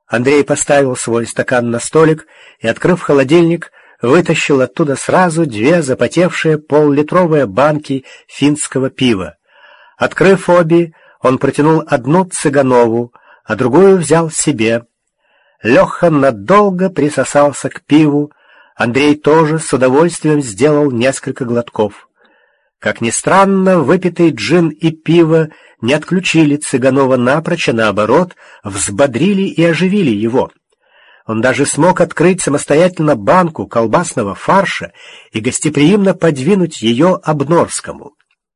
Андрей поставил свой стакан на столик и, открыв холодильник, вытащил оттуда сразу 2 запотевшие поллитровые банки финского пива. Открыв обе, он протянул одну Цыганову, а другую взял себе. Леха надолго присосался к пиву, Андрей тоже с удовольствием сделал несколько глотков. Как ни странно, выпитый джин и пиво не отключили Цыганова напрочь, а наоборот, взбодрили и оживили его. Он даже смог открыть самостоятельно банку колбасного фарша и гостеприимно подвинуть ее Обнорскому.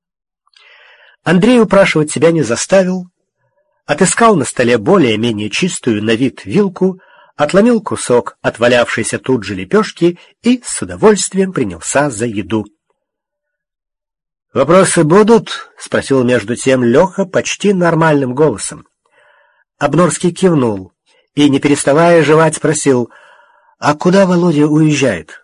Андрей упрашивать себя не заставил, отыскал на столе более-менее чистую на вид вилку, отломил кусок отвалявшейся тут же лепешки и с удовольствием принялся за еду. «Вопросы будут?» — спросил между тем Леха почти нормальным голосом. Обнорский кивнул и, не переставая жевать, спросил: «А куда Володя уезжает?»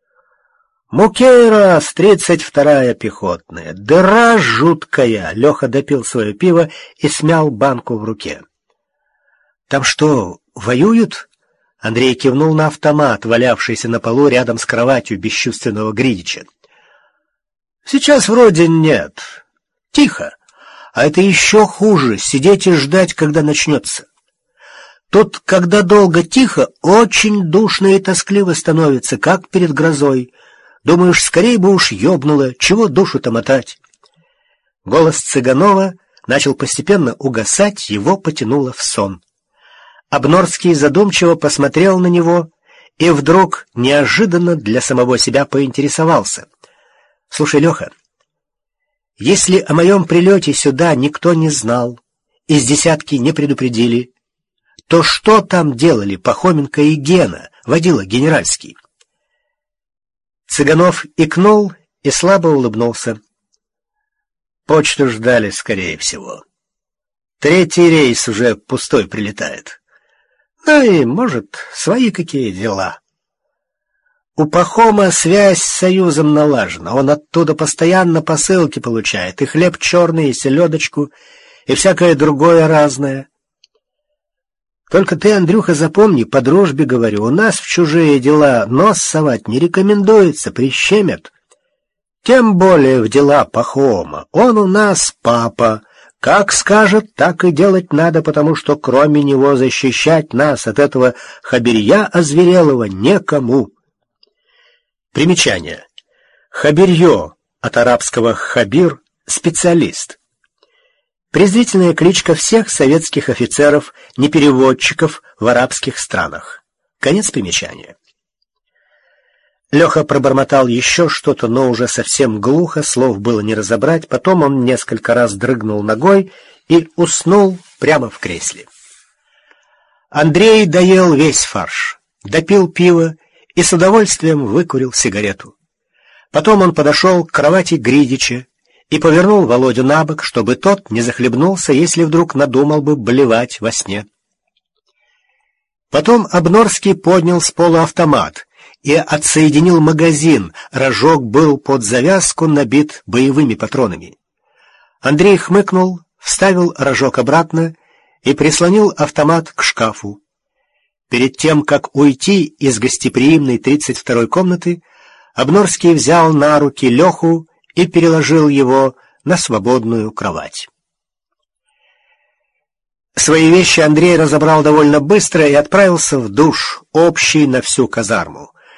«Мукейрас, 32-я пехотная. Дыра жуткая!» Леха допил свое пиво и смял банку в руке. «Там что, воюют?» Андрей кивнул на автомат, валявшийся на полу рядом с кроватью бесчувственного Гридича. «Сейчас вроде нет. Тихо. А это еще хуже — сидеть и ждать, когда начнется. Тут, когда долго тихо, очень душно и тоскливо становится, как перед грозой. Думаешь, скорее бы уж ёбнуло, чего душу-то мотать?» Голос Цыганова начал постепенно угасать, его потянуло в сон. Обнорский задумчиво посмотрел на него и вдруг неожиданно для самого себя поинтересовался: «Слушай, Леха, если о моем прилете сюда никто не знал, из десятки не предупредили, то что там делали Пахоменко и Гена, водила генеральский?» Цыганов икнул и слабо улыбнулся. «Почту ждали, скорее всего. 3-й рейс уже пустой прилетает. Ну и, может, свои какие дела. У Пахома связь с Союзом налажена, он оттуда постоянно посылки получает, и хлеб черный, и селедочку, и всякое другое разное. Только ты, Андрюха, запомни, по дружбе говорю, у нас в чужие дела нос совать не рекомендуется, прищемят. Тем более в дела Пахома. Он у нас папа. Как скажет, так и делать надо, потому что кроме него защищать нас от этого хабирья озверелого некому». Примечание. Хабирьё, от арабского хабир, специалист. Презрительная кличка всех советских офицеров, непереводчиков в арабских странах. Конец примечания. Леха пробормотал еще что-то, но уже совсем глухо, слов было не разобрать. Потом он несколько раз дрыгнул ногой и уснул прямо в кресле. Андрей доел весь фарш, допил пиво и с удовольствием выкурил сигарету. Потом он подошел к кровати Гридича и повернул Володю на бок, чтобы тот не захлебнулся, если вдруг надумал бы блевать во сне. Потом Обнорский поднял с пола автомат и отсоединил магазин, рожок был под завязку набит боевыми патронами. Андрей хмыкнул, вставил рожок обратно и прислонил автомат к шкафу. Перед тем, как уйти из гостеприимной 32-й комнаты, Обнорский взял на руки Леху и переложил его на свободную кровать. Свои вещи Андрей разобрал довольно быстро и отправился в душ, общий на всю казарму.